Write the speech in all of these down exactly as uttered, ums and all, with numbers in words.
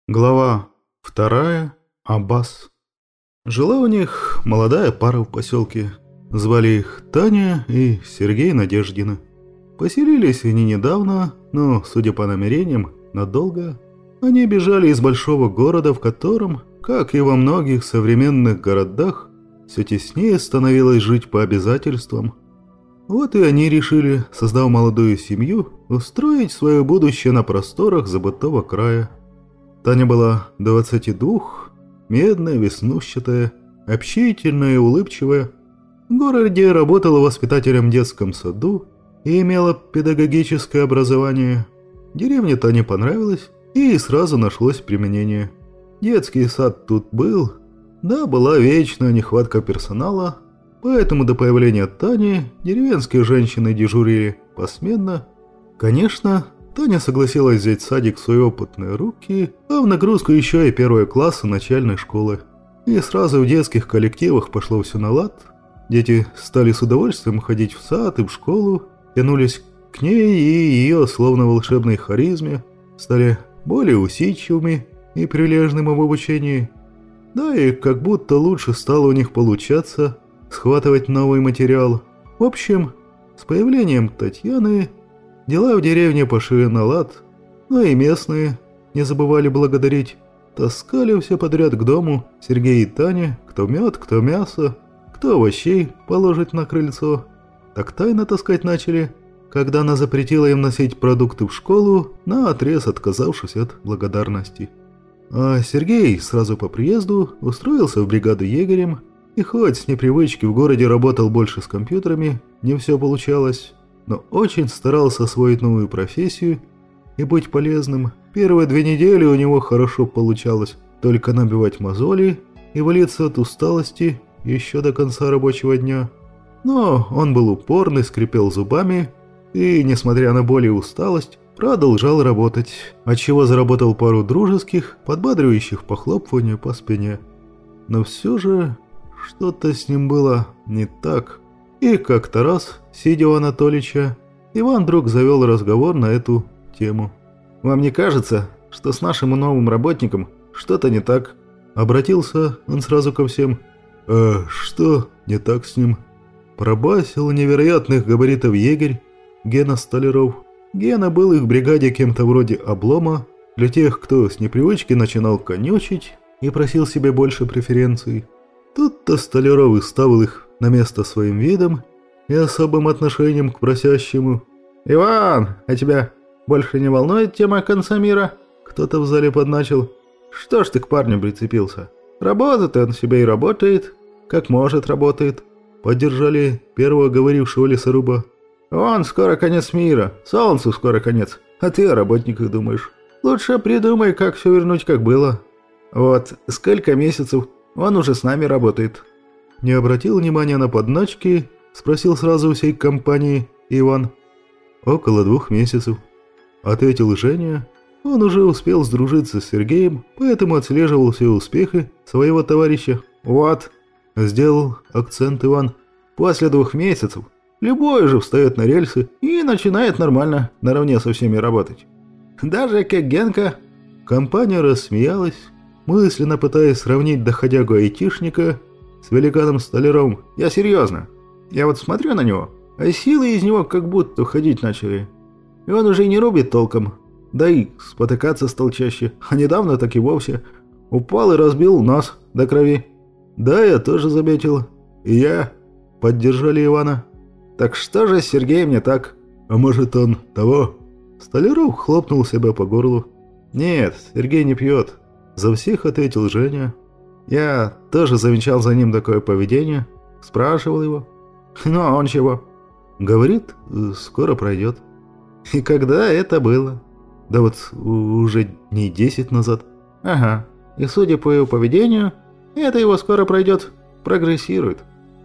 Глава вторая. Аббас. Жила у них молодая пара в поселке. Звали их Таня и Сергей Надеждины. Поселились они недавно, но, судя по намерениям, надолго. Они бежали из большого города, в котором, как и во многих современных городах, все теснее становилось жить по обязательствам. Вот и они решили, создав молодую семью, устроить свое будущее на просторах забытого края. Таня была двадцати двух, медная, веснушчатая, общительная и улыбчивая. В городе работала воспитателем в детском саду и имела педагогическое образование. Деревне Тане понравилось, и сразу нашлось применение. Детский сад тут был, да, была вечная нехватка персонала, поэтому до появления Тани деревенские женщины дежурили посменно. Конечно, Таня согласилась взять садик в свои опытные руки, а в нагрузку еще и первые классы начальной школы. И сразу в детских коллективах пошло все на лад. Дети стали с удовольствием ходить в сад и в школу, тянулись к ней и ее словно волшебной харизме, стали более усидчивыми и прилежными в обучении. Да и как будто лучше стало у них получаться схватывать новый материал. В общем, с появлением Татьяны дела в деревне пошли на лад, но и местные не забывали благодарить. Таскали все подряд к дому Сергей и Таня, кто мед, кто мясо, кто овощей положить на крыльцо. Так тайно таскать начали, когда она запретила им носить продукты в школу, наотрез отказавшись от благодарности. А Сергей сразу по приезду устроился в бригаду егерем, и хоть с непривычки в городе работал больше с компьютерами, не все получалось, но очень старался освоить новую профессию и быть полезным. Первые две недели у него хорошо получалось только набивать мозоли и валиться от усталости еще до конца рабочего дня. Но он был упорный, скрипел зубами и, несмотря на боль и усталость, продолжал работать, отчего заработал пару дружеских, подбадривающих похлопываний по спине. Но все же что-то с ним было не так. И как-то раз, сидя у Анатолича, Иван вдруг завел разговор на эту тему. «Вам не кажется, что с нашим новым работником что-то не так?» Обратился он сразу ко всем. «А что не так с ним?» Пробасил невероятных габаритов егерь Гена Столяров. Гена был их в бригаде кем-то вроде облома, для тех, кто с непривычки начинал конючить и просил себе больше преференций. Тут-то Столяров и ставил их на место своим видом и особым отношением к просящему. «Иван, а тебя больше не волнует тема конца мира?» Кто-то в зале подначил. «Что ж ты к парню прицепился? Работает он себе и работает, как может работает». Поддержали первого говорившего лесоруба. «Вон, скоро конец мира, солнцу скоро конец, а ты о работниках думаешь. Лучше придумай, как все вернуть, как было. Вот, сколько месяцев он уже с нами работает». Не обратил внимания на подначки, спросил сразу у всей компании Иван. «Около двух месяцев», — ответил Женя. Он уже успел сдружиться с Сергеем, поэтому отслеживал все успехи своего товарища. «Вот», — сделал акцент Иван, — «после двух месяцев любой же встает на рельсы и начинает нормально наравне со всеми работать. Даже как Генка». Компания рассмеялась, мысленно пытаясь сравнить доходягу-айтишника с великаном Столяровым. «Я серьезно. Я вот смотрю на него, а силы из него как будто ходить начали. И он уже не рубит толком, да и спотыкаться стал чаще. А недавно так и вовсе упал и разбил нос до крови». «Да, я тоже заметил. И я», — поддержали Ивана. «Так что же с Сергеем не так? А может, он того?» Столяров хлопнул себя по горлу. «Нет, Сергей не пьет», — за всех ответил Женя. «Я тоже замечал за ним такое поведение. Спрашивал его. Ну, а он чего?» «Говорит, скоро пройдет». «И когда это было?» «Да вот уже дней десять назад». «Ага. И судя по его поведению, это его скоро пройдет. Прогрессирует.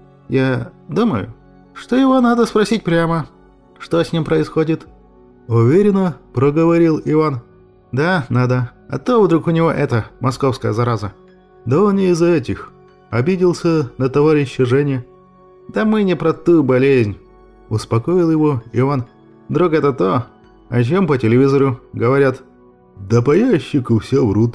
Я думаю, что его надо спросить прямо, что с ним происходит». «Уверенно», — проговорил Иван. «Да, надо. А то вдруг у него это, московская зараза». «Да он не из этих», — обиделся на товарища Женя. «Да мы не про ту болезнь», — успокоил его Иван. «Друг, это то, о чем по телевизору говорят». «Да по ящику все врут»,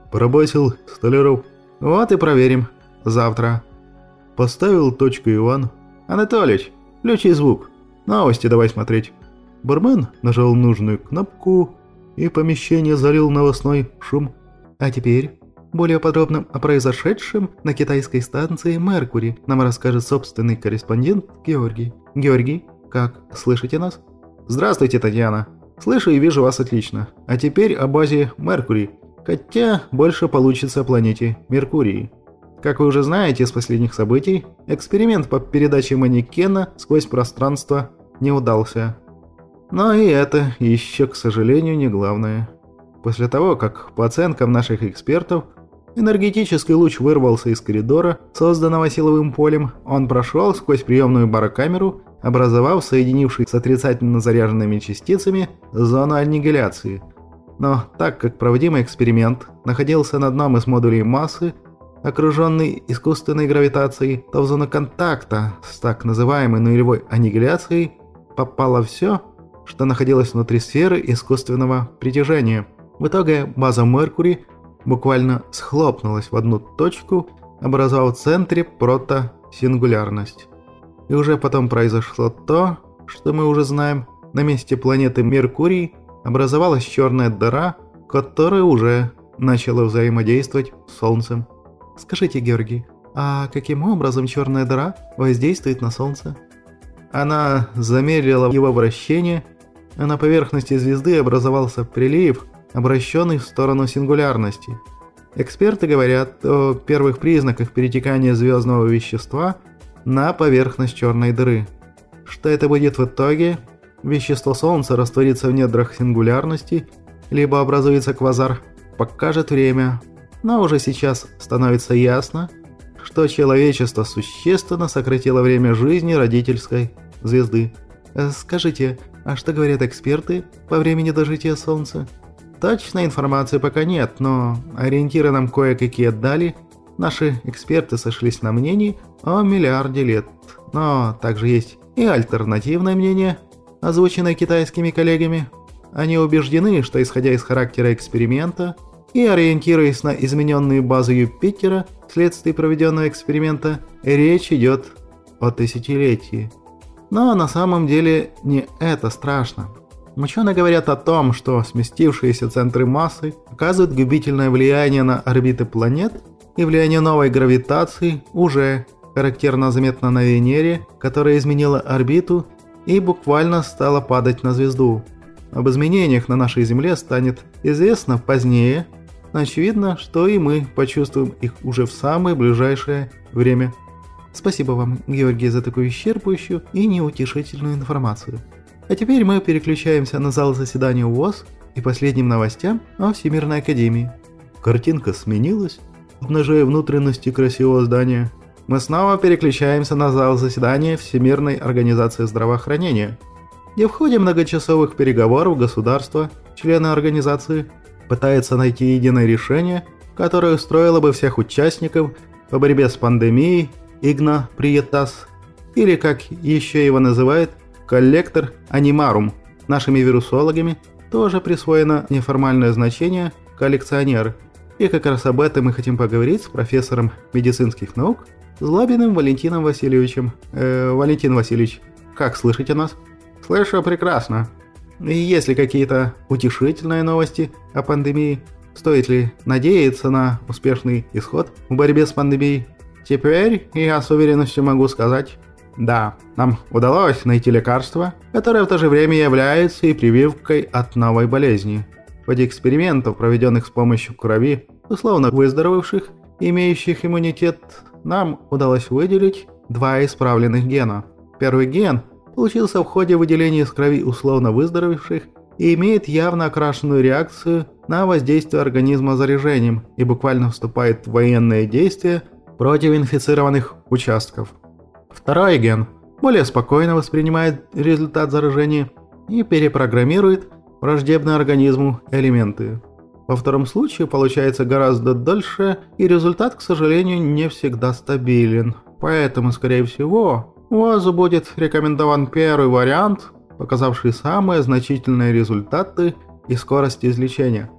пробасил Столяров. Вот и проверим. Завтра. Поставил точку Иван. Анатолич, включи звук. Новости давай смотреть. Бармен нажал нужную кнопку, и помещение залил новостной шум. А теперь более подробно о произошедшем на китайской станции «Меркури» нам расскажет собственный корреспондент Георгий. Георгий, как, слышите нас? Здравствуйте, Татьяна. Слышу и вижу вас отлично. А теперь о базе «Меркурий», хотя больше получится о планете Меркурий. Как вы уже знаете из последних событий, эксперимент по передаче манекена сквозь пространство не удался. Но и это еще, к сожалению, не главное. После того, как, по оценкам наших экспертов, энергетический луч вырвался из коридора, созданного силовым полем, он прошел сквозь приемную барокамеру, образовав соединившись с отрицательно заряженными частицами зону аннигиляции. Но так как проводимый эксперимент находился на одном из модулей массы, окруженный искусственной гравитацией, то в зону контакта с так называемой нулевой аннигиляцией попало все, что находилось внутри сферы искусственного притяжения. В итоге база Меркурий буквально схлопнулась в одну точку, образовав в центре протосингулярность. И уже потом произошло то, что мы уже знаем. На месте планеты Меркурий образовалась черная дыра, которая уже начала взаимодействовать с Солнцем. Скажите, Георгий, а каким образом черная дыра воздействует на Солнце? Она замедлила его вращение, а на поверхности звезды образовался прилив, обращенный в сторону сингулярности. Эксперты говорят о первых признаках перетекания звездного вещества на поверхность черной дыры. Что это будет в итоге? Вещество Солнца растворится в недрах сингулярности, либо образуется квазар, покажет время. Но уже сейчас становится ясно, что человечество существенно сократило время жизни родительской звезды. Скажите, а что говорят эксперты по времени дожития Солнца? Точной информации пока нет, но ориентиры нам кое-какие дали. Наши эксперты сошлись на мнении о миллиарде лет. Но также есть и альтернативное мнение, озвученное китайскими коллегами. Они убеждены, что исходя из характера эксперимента и ориентируясь на измененные базы Юпитера вследствие проведенного эксперимента, речь идет о тысячелетии. Но на самом деле не это страшно. Ученые говорят о том, что сместившиеся центры массы оказывают губительное влияние на орбиты планет, и влияние новой гравитации уже характерно заметно на Венере, которая изменила орбиту и буквально стала падать на звезду. Об изменениях на нашей Земле станет известно позднее, но очевидно, что и мы почувствуем их уже в самое ближайшее время. Спасибо вам, Георгий, за такую исчерпывающую и неутешительную информацию. А теперь мы переключаемся на зал заседания ВОЗ и последним новостям о Всемирной Академии. Картинка сменилась, обнажая внутренности красивого здания. Мы снова переключаемся на зал заседания Всемирной Организации Здравоохранения, где в ходе многочасовых переговоров государства, члены организации, пытаются найти единое решение, которое устроило бы всех участников по борьбе с пандемией Игна Приетас, или как еще его называют, коллектор анимарум. Нашими вирусологами тоже присвоено неформальное значение коллекционер. И как раз об этом мы хотим поговорить с профессором медицинских наук Злобиным Валентином Васильевичем. Э, Валентин Васильевич, как слышите нас? Слышу прекрасно. И есть ли какие-то утешительные новости о пандемии? Стоит ли надеяться на успешный исход в борьбе с пандемией? Теперь я с уверенностью могу сказать, да, нам удалось найти лекарство, которое в то же время является и прививкой от новой болезни. В ходе экспериментов, проведенных с помощью крови, условно выздоровевших, имеющих иммунитет, нам удалось выделить два исправленных гена. Первый ген получился в ходе выделения из крови условно выздоровевших и имеет явно окрашенную реакцию на воздействие организма заражением и буквально вступает в военные действия против инфицированных участков. Второй ген более спокойно воспринимает результат заражения и перепрограммирует враждебные организму элементы. Во втором случае получается гораздо дольше, и результат, к сожалению, не всегда стабилен. Поэтому, скорее всего, ВОЗу будет рекомендован первый вариант, показавший самые значительные результаты и скорость излечения.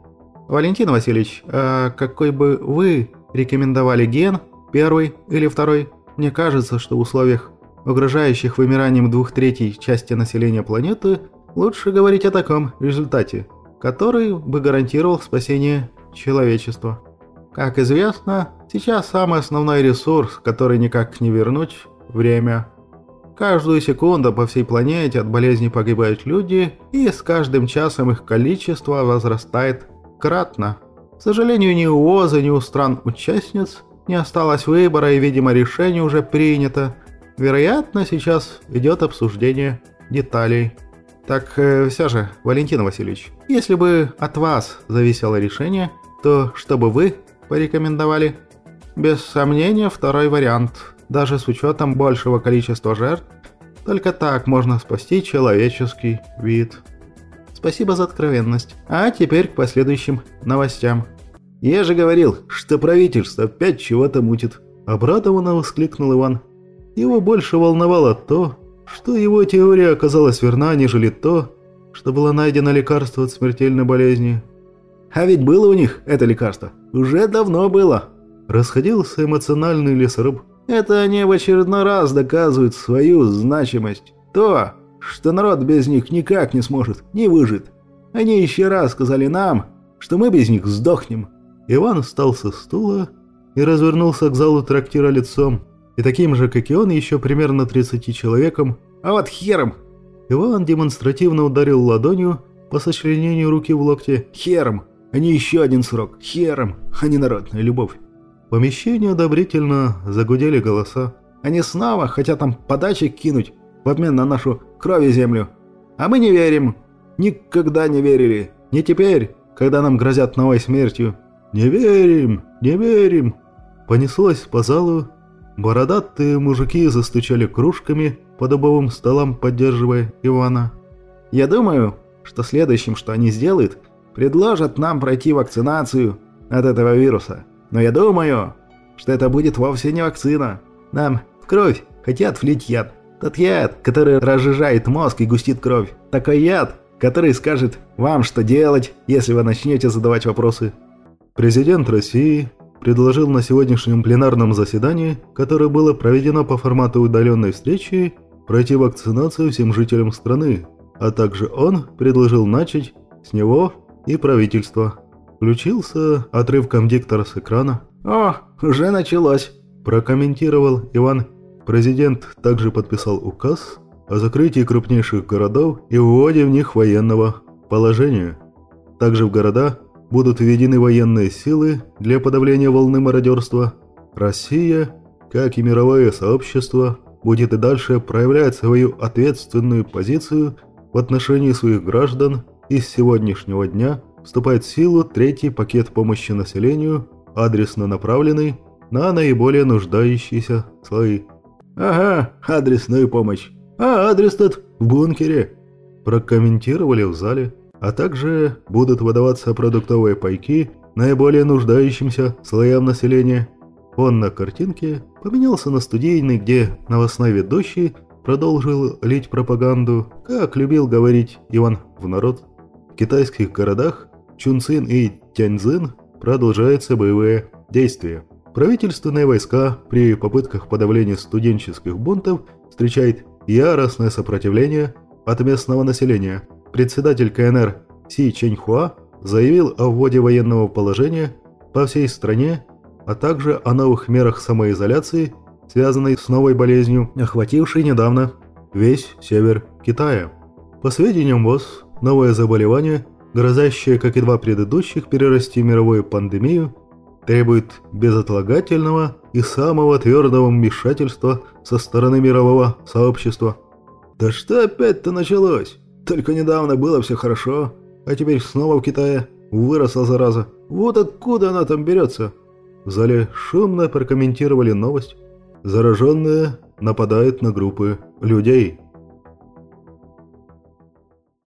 Валентин Васильевич, а какой бы вы рекомендовали ген, первый или второй? Мне кажется, что в условиях, угрожающих вымиранием двух третей части населения планеты, лучше говорить о таком результате, который бы гарантировал спасение человечества. Как известно, сейчас самый основной ресурс, который никак не вернуть – время. Каждую секунду по всей планете от болезней погибают люди, и с каждым часом их количество возрастает кратно. К сожалению, ни у ООЗа, ни у стран-участниц не осталось выбора, и, видимо, решение уже принято. Вероятно, сейчас идет обсуждение деталей. Так э, все же, Валентин Васильевич, если бы от вас зависело решение, то что бы вы порекомендовали? Без сомнения, второй вариант. Даже с учетом большего количества жертв, только так можно спасти человеческий вид. Спасибо за откровенность. А теперь к последующим новостям. «Я же говорил, что правительство опять чего-то мутит», – обрадованно воскликнул Иван. Его больше волновало то, что его теория оказалась верна, нежели то, что было найдено лекарство от смертельной болезни. «А ведь было у них это лекарство. Уже давно было», – расходился эмоциональный лесоруб. «Это они в очередной раз доказывают свою значимость. То, что народ без них никак не сможет, не выжит. Они еще раз сказали нам, что мы без них сдохнем». Иван встал со стула и развернулся к залу трактира лицом, и таким же, как и он, еще примерно тридцати человеком. «А вот хером!» Иван демонстративно ударил ладонью по сочленению руки в локте. «Хером! А не еще один срок! Хером! А не народная любовь!» В помещении одобрительно загудели голоса. «Они снова хотят там подачек кинуть в обмен на нашу кровь и землю. А мы не верим. Никогда не верили. Не теперь, когда нам грозят новой смертью». «Не верим! Не верим!» Понеслось по залу. Бородатые мужики застучали кружками по дубовым столам, поддерживая Ивана. «Я думаю, что следующим, что они сделают, предложат нам пройти вакцинацию от этого вируса. Но я думаю, что это будет вовсе не вакцина. Нам в кровь хотят влить яд. Тот яд, который разжижает мозг и густит кровь. Такой яд, который скажет вам, что делать, если вы начнете задавать вопросы». Президент России предложил на сегодняшнем пленарном заседании, которое было проведено по формату удаленной встречи, пройти вакцинацию всем жителям страны, а также он предложил начать с него и правительства. Включился отрывком диктора с экрана. «О, уже началось», – прокомментировал Иван. Президент также подписал указ о закрытии крупнейших городов и вводе в них военного положения. Также в города будут введены военные силы для подавления волны мародерства. Россия, как и мировое сообщество, будет и дальше проявлять свою ответственную позицию в отношении своих граждан, и с сегодняшнего дня вступает в силу третий пакет помощи населению, адресно направленный на наиболее нуждающиеся слои. «Ага, адресную помощь. А адрес тут в бункере», – прокомментировали в зале. А также будут выдаваться продуктовые пайки наиболее нуждающимся слоям населения. Он на картинке поменялся на студийный, где новостной ведущий продолжил лить пропаганду, как любил говорить Иван в народ. В китайских городах Чунцин и Тяньцзин продолжаются боевые действия. Правительственные войска при попытках подавления студенческих бунтов встречают яростное сопротивление от местного населения. Председатель КНР Си Чэньхуа заявил о вводе военного положения по всей стране, а также о новых мерах самоизоляции, связанной с новой болезнью, охватившей недавно весь север Китая. По сведениям ВОЗ, новое заболевание, грозящее, как и два предыдущих, перерасти в мировую пандемию, требует безотлагательного и самого твердого вмешательства со стороны мирового сообщества. «Да что опять-то началось? Только недавно было все хорошо, а теперь снова в Китае выросла зараза. Вот откуда она там берется?» В зале шумно прокомментировали новость. Зараженные нападают на группы людей.